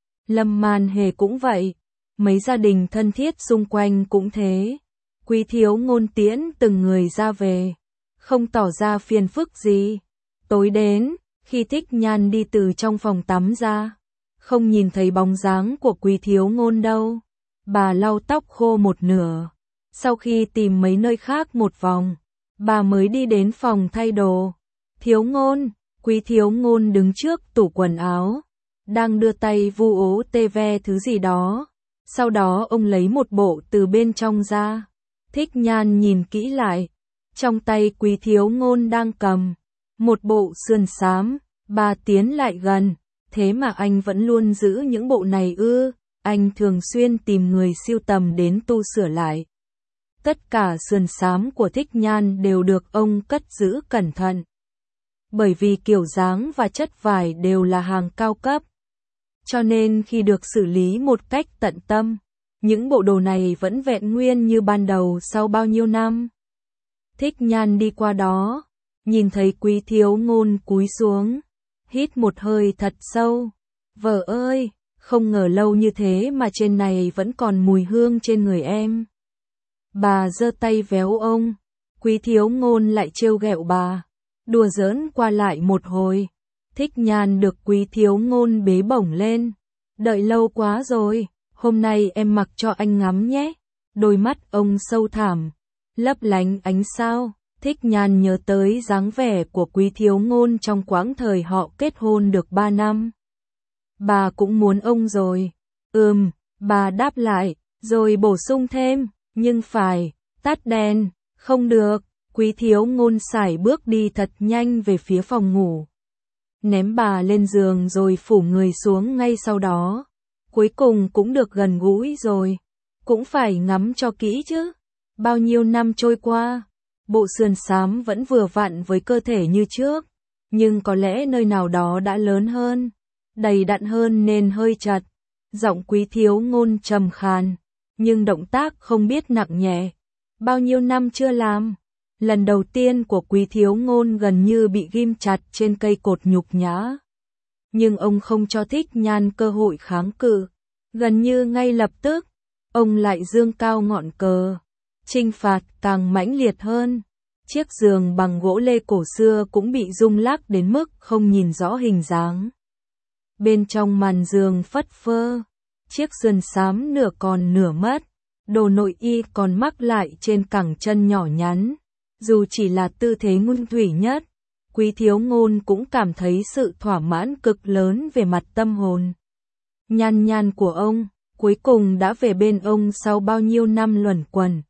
A: Lâm Man Hề cũng vậy, mấy gia đình thân thiết xung quanh cũng thế. Quý Thiếu Ngôn tiễn từng người ra về, không tỏ ra phiền phức gì. Tối đến, khi Thích Nhan đi từ trong phòng tắm ra, không nhìn thấy bóng dáng của Quý Thiếu Ngôn đâu. Bà lau tóc khô một nửa. Sau khi tìm mấy nơi khác một vòng, bà mới đi đến phòng thay đồ. Thiếu Ngôn, Quý Thiếu Ngôn đứng trước tủ quần áo, đang đưa tay vu ố tê ve thứ gì đó. Sau đó ông lấy một bộ từ bên trong ra. Thích Nhan nhìn kỹ lại, trong tay Quý Thiếu Ngôn đang cầm một bộ sườn xám. Bà tiến lại gần, thế mà anh vẫn luôn giữ những bộ này ư? Anh thường xuyên tìm người sưu tầm đến tu sửa lại. Tất cả sườn xám của Thích Nhan đều được ông cất giữ cẩn thận. Bởi vì kiểu dáng và chất vải đều là hàng cao cấp. Cho nên khi được xử lý một cách tận tâm, những bộ đồ này vẫn vẹn nguyên như ban đầu sau bao nhiêu năm. Thích Nhan đi qua đó, nhìn thấy Quý Thiếu Ngôn cúi xuống, hít một hơi thật sâu. Vợ ơi, không ngờ lâu như thế mà trên này vẫn còn mùi hương trên người em. Bà giơ tay véo ông, Quý Thiếu Ngôn lại trêu ghẹo bà, đùa giỡn qua lại một hồi. Thích Nhan được Quý Thiếu Ngôn bế bổng lên. Đợi lâu quá rồi, hôm nay em mặc cho anh ngắm nhé. Đôi mắt ông sâu thẳm, lấp lánh ánh sao. Thích Nhan nhớ tới dáng vẻ của Quý Thiếu Ngôn trong quãng thời họ kết hôn được ba năm. Bà cũng muốn ông rồi. Ừm, bà đáp lại, rồi bổ sung thêm, nhưng phải, tắt đèn, không được. Quý Thiếu Ngôn sải bước đi thật nhanh về phía phòng ngủ. Ném bà lên giường rồi phủ người xuống ngay sau đó. Cuối cùng cũng được gần gũi rồi. cũng phải ngắm cho kỹ chứ. Bao nhiêu năm trôi qua, bộ sườn xám vẫn vừa vặn với cơ thể như trước, nhưng có lẽ nơi nào đó đã lớn hơn, đầy đặn hơn nên hơi chật. Giọng Quý Thiếu Ngôn trầm khàn, nhưng động tác không biết nặng nhẹ. Bao nhiêu năm chưa làm, lần đầu tiên của Quý Thiếu Ngôn gần như bị ghim chặt trên cây cột nhục nhã. Nhưng ông không cho Thích Nhan cơ hội kháng cự, gần như ngay lập tức, ông lại giương cao ngọn cờ, trinh phạt càng mãnh liệt hơn. Chiếc giường bằng gỗ lê cổ xưa cũng bị rung lắc đến mức không nhìn rõ hình dáng. Bên trong màn giường phất phơ, chiếc sườn xám nửa còn nửa mất, đồ nội y còn mắc lại trên cẳng chân nhỏ nhắn. Dù chỉ là tư thế nguyên thủy nhất, Quý Thiếu Ngôn cũng cảm thấy sự thỏa mãn cực lớn về mặt tâm hồn. Nhan Nhan của ông, cuối cùng đã về bên ông sau bao nhiêu năm luẩn quẩn.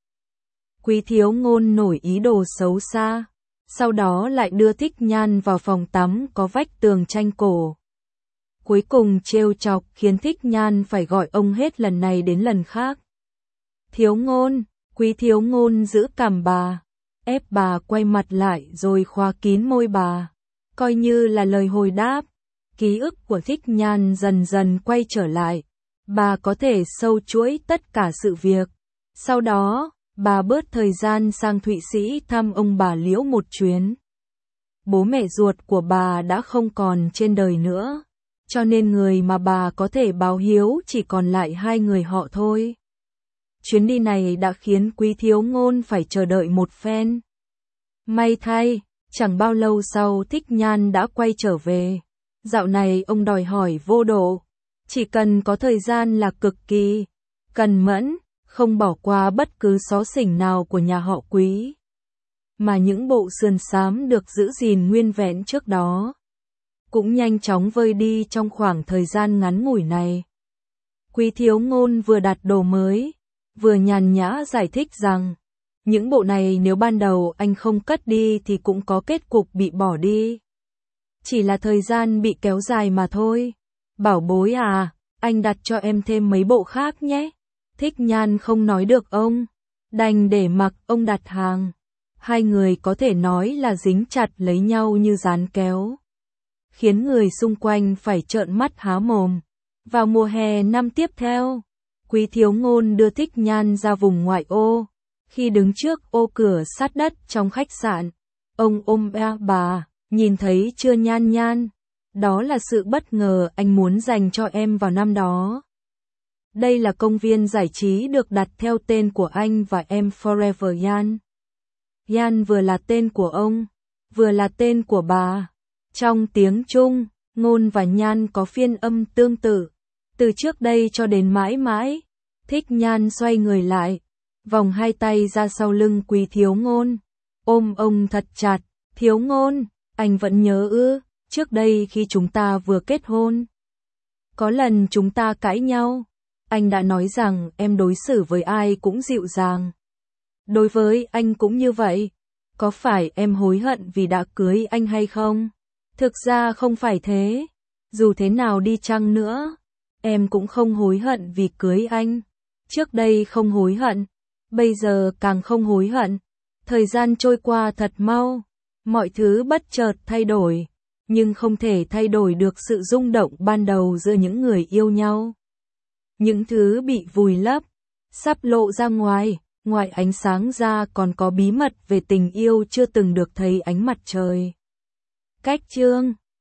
A: Quý Thiếu Ngôn nổi ý đồ xấu xa, sau đó lại đưa Thích Nhan vào phòng tắm có vách tường tranh cổ. Cuối cùng trêu chọc khiến Thích Nhan phải gọi ông hết lần này đến lần khác. Thiếu Ngôn, Quý Thiếu Ngôn giữ cằm bà, ép bà quay mặt lại rồi khóa kín môi bà, coi như là lời hồi đáp. Ký ức của Thích Nhan dần dần quay trở lại, bà có thể sâu chuỗi tất cả sự việc. Sau đó, bà bớt thời gian sang Thụy Sĩ thăm ông bà Liễu một chuyến. Bố mẹ ruột của bà đã không còn trên đời nữa, cho nên người mà bà có thể báo hiếu chỉ còn lại hai người họ thôi. Chuyến đi này đã khiến Quý Thiếu Ngôn phải chờ đợi một phen. May thay, chẳng bao lâu sau Thích Nhan đã quay trở về. Dạo này ông đòi hỏi vô độ, chỉ cần có thời gian là cực kỳ cần mẫn, không bỏ qua bất cứ xó xỉnh nào của nhà họ Quý. Mà những bộ sườn xám được giữ gìn nguyên vẹn trước đó cũng nhanh chóng vơi đi trong khoảng thời gian ngắn ngủi này. Quý Thiếu Ngôn vừa đặt đồ mới, vừa nhàn nhã giải thích rằng, những bộ này nếu ban đầu anh không cất đi thì cũng có kết cục bị bỏ đi. Chỉ là thời gian bị kéo dài mà thôi. Bảo bối à, anh đặt cho em thêm mấy bộ khác nhé. Thích Nhan không nói được ông, đành để mặc ông đặt hàng. Hai người có thể nói là dính chặt lấy nhau như dán kéo, khiến người xung quanh phải trợn mắt há mồm. Vào mùa hè năm tiếp theo, Quý Thiếu Ngôn đưa Thích Nhan ra vùng ngoại ô. Khi đứng trước ô cửa sát đất trong khách sạn, ông ôm eo bà, nhìn thấy chưa Nhan Nhan? Đó là sự bất ngờ anh muốn dành cho em vào năm đó. Đây là công viên giải trí được đặt theo tên của anh và em Forever Yan. Yan vừa là tên của ông, vừa là tên của bà. Trong tiếng Trung, Ngôn và Nhan có phiên âm tương tự. Từ trước đây cho đến mãi mãi, Thích Nhan xoay người lại, vòng hai tay ra sau lưng Quý Thiếu Ngôn, ôm ông thật chặt. Thiếu Ngôn, anh vẫn nhớ ư, trước đây khi chúng ta vừa kết hôn. Có lần chúng ta cãi nhau, anh đã nói rằng em đối xử với ai cũng dịu dàng. Đối với anh cũng như vậy. Có phải em hối hận vì đã cưới anh hay không? Thực ra không phải thế. Dù thế nào đi chăng nữa, em cũng không hối hận vì cưới anh. Trước đây không hối hận, bây giờ càng không hối hận. Thời gian trôi qua thật mau, mọi thứ bất chợt thay đổi, nhưng không thể thay đổi được sự rung động ban đầu giữa những người yêu nhau. Những thứ bị vùi lấp, sắp lộ ra ngoài, ngoài ánh sáng ra còn có bí mật về tình yêu chưa từng được thấy ánh mặt trời. Cách chương